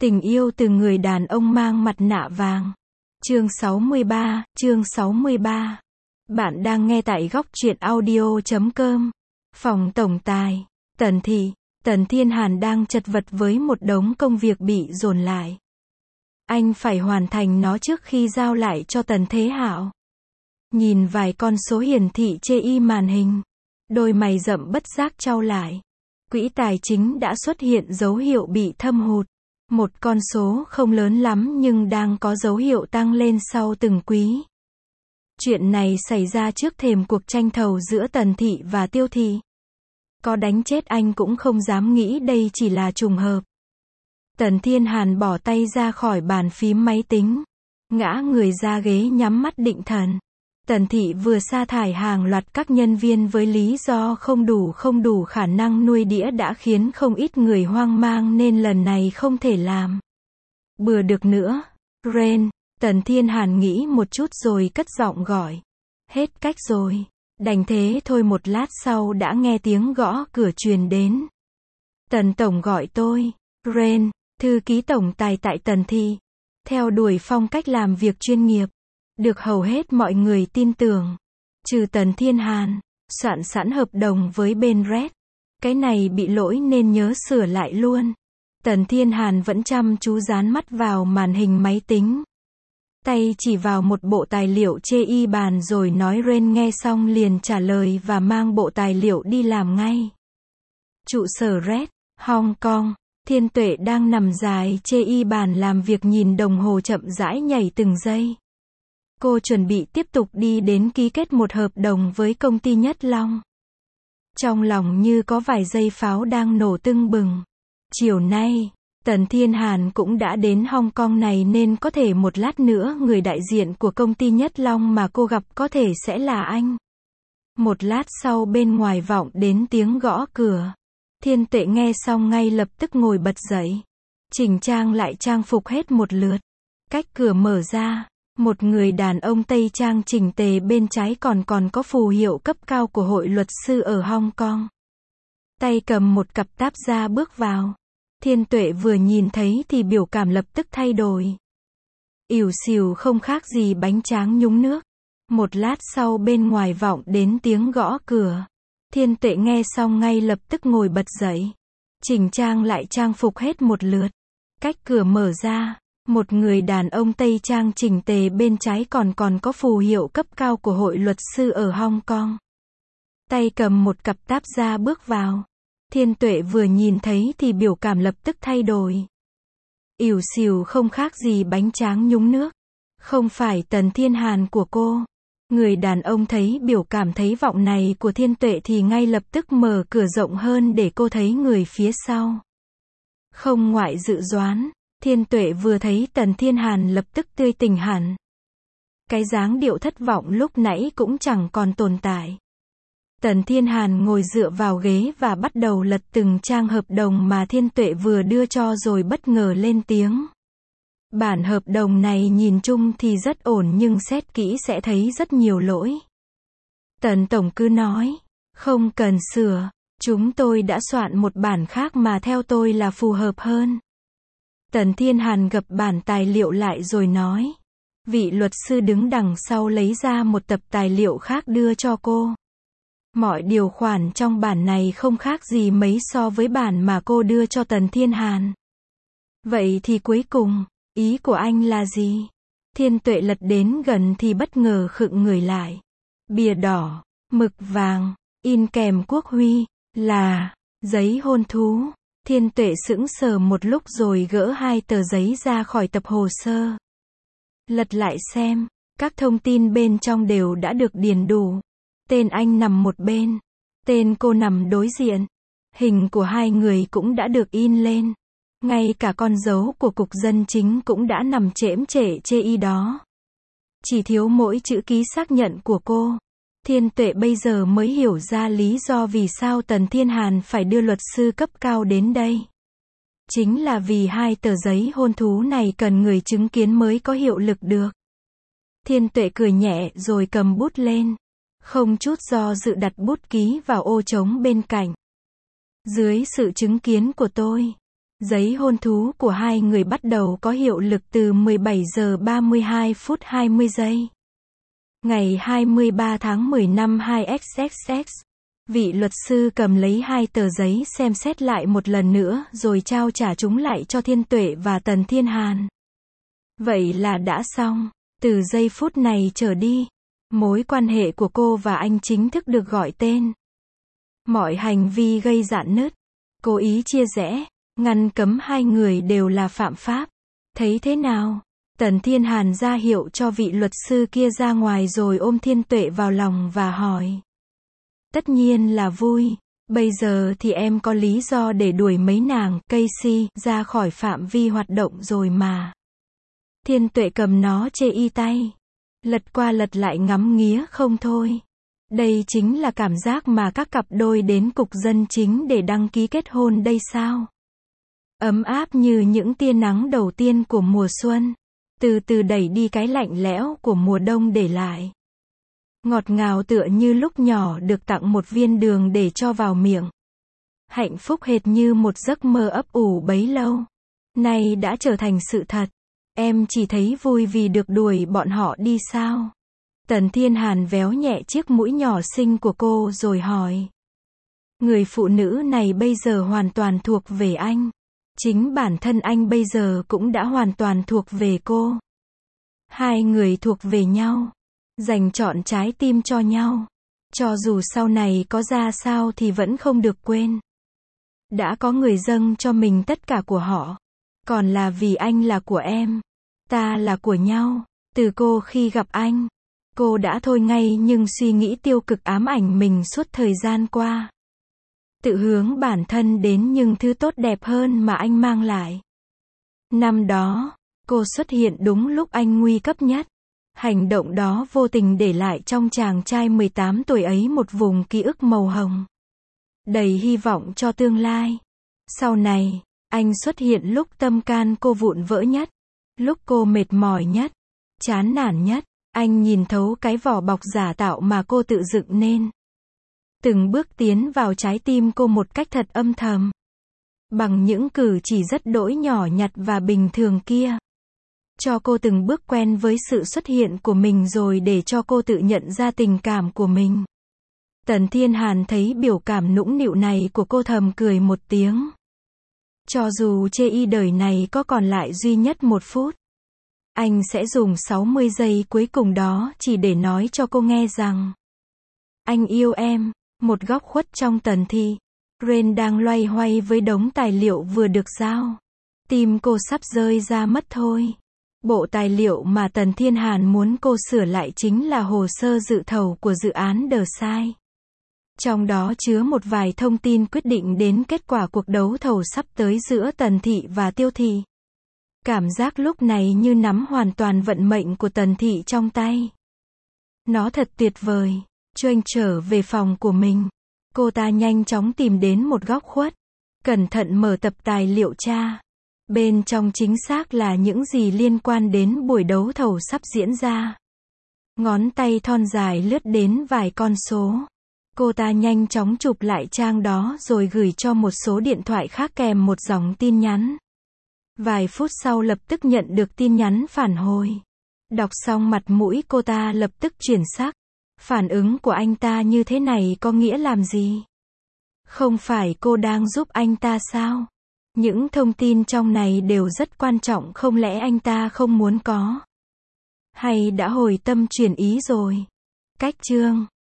Tình yêu từ người đàn ông mang mặt nạ vàng. Chương 63. Bạn đang nghe tại góc truyện audio.com. Phòng tổng tài. Tần Thị. Tần Thiên Hàn đang chật vật với một đống công việc bị dồn lại. Anh phải hoàn thành nó trước khi giao lại cho Tần Thế Hạo. Nhìn vài con số hiển thị trên màn hình, đôi mày rậm bất giác chau lại. Quỹ tài chính đã xuất hiện dấu hiệu bị thâm hụt. Một con số không lớn lắm nhưng đang có dấu hiệu tăng lên sau từng quý. Chuyện này xảy ra trước thềm cuộc tranh thầu giữa Tần Thị và Tiêu Thị. Có đánh chết anh cũng không dám nghĩ đây chỉ là trùng hợp. Tần Thiên Hàn bỏ tay ra khỏi bàn phím máy tính, ngã người ra ghế nhắm mắt định thần. Tần Thị vừa sa thải hàng loạt các nhân viên với lý do không đủ khả năng nuôi đĩa đã khiến không ít người hoang mang nên lần này không thể làm bừa được nữa. Ren, Tần Thiên Hàn nghĩ một chút rồi cất giọng gọi. Hết cách rồi. Đành thế thôi. Một lát sau đã nghe tiếng gõ cửa truyền đến. Tần tổng gọi tôi. Ren, thư ký tổng tài tại Tần Thị. Theo đuổi phong cách làm việc chuyên nghiệp, được hầu hết mọi người tin tưởng. Trừ Tần Thiên Hàn, soạn sẵn hợp đồng với bên Red. Cái này bị lỗi nên nhớ sửa lại luôn. Tần Thiên Hàn vẫn chăm chú dán mắt vào màn hình máy tính. Tay chỉ vào một bộ tài liệu trên bàn rồi nói. Ren nghe xong liền trả lời và mang bộ tài liệu đi làm ngay. Trụ sở Red, Hong Kong. Thiên Tuệ đang nằm dài trên bàn làm việc nhìn đồng hồ chậm rãi nhảy từng giây. Cô chuẩn bị tiếp tục đi đến ký kết một hợp đồng với công ty Nhất Long. Trong lòng như có vài dây pháo đang nổ tưng bừng. Chiều nay, Tần Thiên Hàn cũng đã đến Hong Kong này nên có thể một lát nữa người đại diện của công ty Nhất Long mà cô gặp có thể sẽ là anh. Một lát sau bên ngoài vọng đến tiếng gõ cửa. Thiên Tuệ nghe xong ngay lập tức ngồi bật dậy. Chỉnh trang lại trang phục hết một lượt. Cách cửa mở ra. Một người đàn ông Tây trang chỉnh tề bên trái còn có phù hiệu cấp cao của hội luật sư ở Hong Kong. Tay cầm một cặp táp da bước vào. Thiên Tuệ vừa nhìn thấy thì biểu cảm lập tức thay đổi. Ỉu xìu không khác gì bánh tráng nhúng nước. Một lát sau bên ngoài vọng đến tiếng gõ cửa. Thiên Tuệ nghe xong ngay lập tức ngồi bật dậy. Chỉnh trang lại trang phục hết một lượt. Cách cửa mở ra. Một người đàn ông Tây trang chỉnh tề bên trái còn có phù hiệu cấp cao của hội luật sư ở Hong Kong. Tay cầm một cặp táp da bước vào. Thiên Tuệ vừa nhìn thấy thì biểu cảm lập tức thay đổi. Ỉu xìu không khác gì bánh tráng nhúng nước. Không phải Tần Thiên Hàn của cô. Người đàn ông thấy biểu cảm thấy vọng này của Thiên Tuệ thì ngay lập tức mở cửa rộng hơn để cô thấy người phía sau. Không ngoại dự đoán. Thiên Tuệ vừa thấy Tần Thiên Hàn lập tức tươi tỉnh hẳn. Cái dáng điệu thất vọng lúc nãy cũng chẳng còn tồn tại. Tần Thiên Hàn ngồi dựa vào ghế và bắt đầu lật từng trang hợp đồng mà Thiên Tuệ vừa đưa cho rồi bất ngờ lên tiếng. Bản hợp đồng này nhìn chung thì rất ổn nhưng xét kỹ sẽ thấy rất nhiều lỗi. Tần tổng cứ nói, không cần sửa, chúng tôi đã soạn một bản khác mà theo tôi là phù hợp hơn. Tần Thiên Hàn gập bản tài liệu lại rồi nói. Vị luật sư đứng đằng sau lấy ra một tập tài liệu khác đưa cho cô. Mọi điều khoản trong bản này không khác gì mấy so với bản mà cô đưa cho Tần Thiên Hàn. Vậy thì cuối cùng, ý của anh là gì? Thiên Tuệ lật đến gần thì bất ngờ khựng người lại. Bìa đỏ, mực vàng, in kèm quốc huy, là giấy hôn thú. Thiên Tuệ sững sờ một lúc rồi gỡ hai tờ giấy ra khỏi tập hồ sơ. Lật lại xem, các thông tin bên trong đều đã được điền đủ. Tên anh nằm một bên, tên cô nằm đối diện. Hình của hai người cũng đã được in lên. Ngay cả con dấu của cục dân chính cũng đã nằm chễm chệ trên đó. Chỉ thiếu mỗi chữ ký xác nhận của cô. Thiên Tuệ bây giờ mới hiểu ra lý do vì sao Tần Thiên Hàn phải đưa luật sư cấp cao đến đây. Chính là vì hai tờ giấy hôn thú này cần người chứng kiến mới có hiệu lực được. Thiên Tuệ cười nhẹ rồi cầm bút lên. Không chút do dự đặt bút ký vào ô trống bên cạnh. Dưới sự chứng kiến của tôi. Giấy hôn thú của hai người bắt đầu có hiệu lực từ 17 giờ 32 phút 20 giây. Ngày 23 tháng 10 năm 2XXX, vị luật sư cầm lấy hai tờ giấy xem xét lại một lần nữa rồi trao trả chúng lại cho Thiên Tuệ và Tần Thiên Hàn. Vậy là đã xong. Từ giây phút này trở đi, mối quan hệ của cô và anh chính thức được gọi tên. Mọi hành vi gây rạn nứt, cố ý chia rẽ, ngăn cấm hai người đều là phạm pháp. Thấy thế nào? Tần Thiên Hàn ra hiệu cho vị luật sư kia ra ngoài rồi ôm Thiên Tuệ vào lòng và hỏi. Tất nhiên là vui. Bây giờ thì em có lý do để đuổi mấy nàng, Casey, ra khỏi phạm vi hoạt động rồi mà. Thiên Tuệ cầm nó chê y tay. Lật qua lật lại ngắm nghía không thôi. Đây chính là cảm giác mà các cặp đôi đến cục dân chính để đăng ký kết hôn đây sao? Ấm áp như những tia nắng đầu tiên của mùa xuân. Từ từ đẩy đi cái lạnh lẽo của mùa đông để lại. Ngọt ngào tựa như lúc nhỏ được tặng một viên đường để cho vào miệng. Hạnh phúc hệt như một giấc mơ ấp ủ bấy lâu. Nay đã trở thành sự thật. Em chỉ thấy vui vì được đuổi bọn họ đi sao? Tần Thiên Hàn véo nhẹ chiếc mũi nhỏ xinh của cô rồi hỏi. Người phụ nữ này bây giờ hoàn toàn thuộc về anh. Chính bản thân anh bây giờ cũng đã hoàn toàn thuộc về cô. Hai người thuộc về nhau. Dành trọn trái tim cho nhau. Cho dù sau này có ra sao thì vẫn không được quên. Đã có người dâng cho mình tất cả của họ. Còn là vì anh là của em. Ta là của nhau. Từ cô khi gặp anh, cô đã thôi ngay nhưng suy nghĩ tiêu cực ám ảnh mình suốt thời gian qua. Tự hướng bản thân đến những thứ tốt đẹp hơn mà anh mang lại. Năm đó, cô xuất hiện đúng lúc anh nguy cấp nhất. Hành động đó vô tình để lại trong chàng trai 18 tuổi ấy một vùng ký ức màu hồng. Đầy hy vọng cho tương lai. Sau này, anh xuất hiện lúc tâm can cô vụn vỡ nhất. Lúc cô mệt mỏi nhất. Chán nản nhất. Anh nhìn thấu cái vỏ bọc giả tạo mà cô tự dựng nên. Từng bước tiến vào trái tim cô một cách thật âm thầm. Bằng những cử chỉ rất đỗi nhỏ nhặt và bình thường kia. Cho cô từng bước quen với sự xuất hiện của mình rồi để cho cô tự nhận ra tình cảm của mình. Tần Thiên Hàn thấy biểu cảm nũng nịu này của cô thầm cười một tiếng. Cho dù chê y đời này có còn lại duy nhất 1 phút. Anh sẽ dùng 60 giây cuối cùng đó chỉ để nói cho cô nghe rằng. Anh yêu em. Một góc khuất trong tần thị. Ren đang loay hoay với đống tài liệu vừa được giao. Tim cô sắp rơi ra mất thôi. Bộ tài liệu mà Tần Thiên Hàn muốn cô sửa lại chính là hồ sơ dự thầu của dự án The Site. Trong đó chứa một vài thông tin quyết định đến kết quả cuộc đấu thầu sắp tới giữa Tần thị và Tiêu thị. Cảm giác lúc này như nắm hoàn toàn vận mệnh của Tần thị trong tay. Nó thật tuyệt vời. Choanh trở về phòng của mình. Cô ta nhanh chóng tìm đến một góc khuất. Cẩn thận mở tập tài liệu tra. Bên trong chính xác là những gì liên quan đến buổi đấu thầu sắp diễn ra. Ngón tay thon dài lướt đến vài con số. Cô ta nhanh chóng chụp lại trang đó rồi gửi cho một số điện thoại khác kèm một dòng tin nhắn. Vài phút sau lập tức nhận được tin nhắn phản hồi. Đọc xong mặt mũi cô ta lập tức chuyển sắc. Phản ứng của anh ta như thế này có nghĩa làm gì? Không phải cô đang giúp anh ta sao? Những thông tin trong này đều rất quan trọng, không lẽ anh ta không muốn có? Hay đã hồi tâm chuyển ý rồi? Cách chương